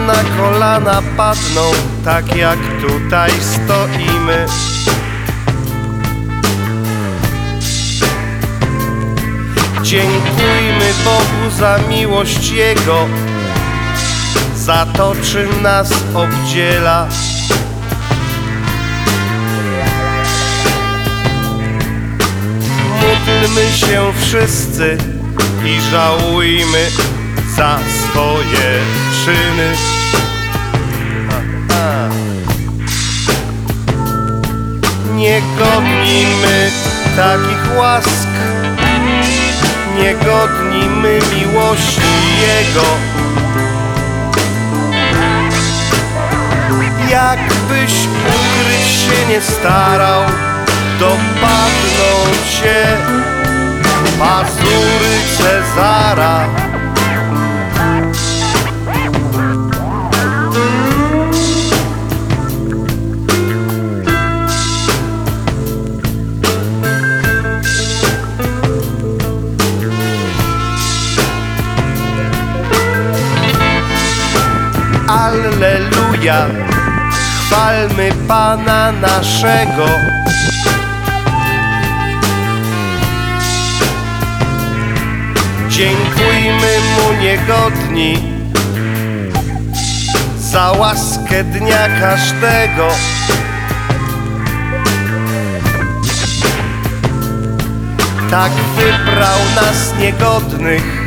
na kolana padną, tak jak tutaj stoimy. Dziękujmy Bogu za miłość Jego, za to, czym nas obdziela. Módlmy się wszyscy i żałujmy za swoje czyny. Niegodni my takich łask, niegodni my miłości Jego. Jakbyś ukryć się nie starał, dopadną cię pazury Cezara. Alleluja, chwalmy Pana naszego. Dziękujmy Mu niegodni za łaskę dnia każdego. Tak wybrał nas niegodnych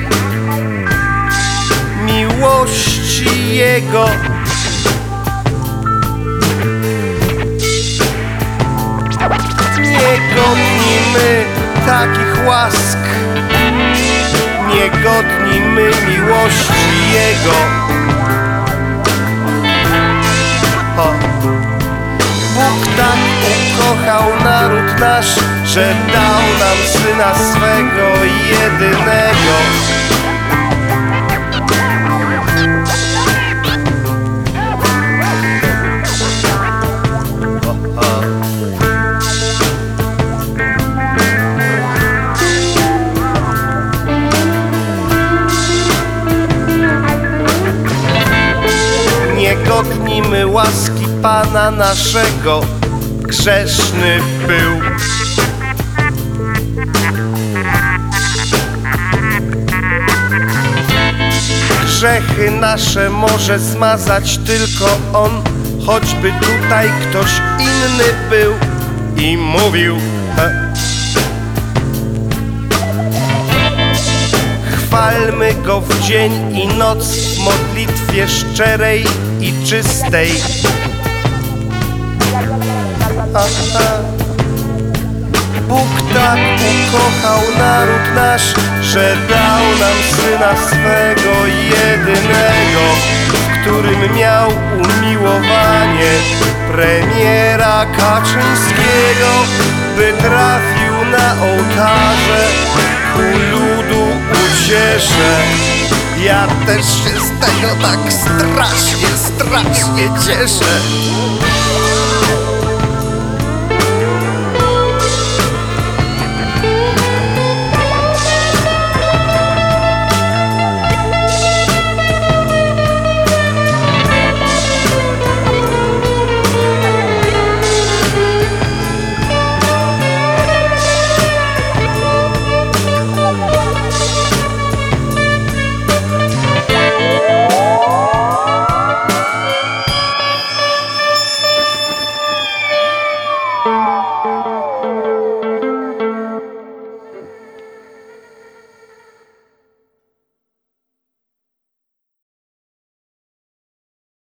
miłości Jego. Niegodni my takich łask, niegodni my miłości Jego. Bóg tak ukochał naród nasz, że dał nam Syna swego jedynego. Niegodni my łaski Pana naszego, grzeszny był. Grzechy nasze może zmazać tylko On, choćby tutaj ktoś inny był i mówił. Chwalmy Go w dzień i noc w modlitwie szczerej i czystej. Bóg tak ukochał naród nasz, że dał nam Syna swego jedynego, w którym miał umiłowanie premiera Kaczyńskiego, by trafił na ołtarze ku ludu ucieszę. Ja też się z tego tak strasznie cieszę.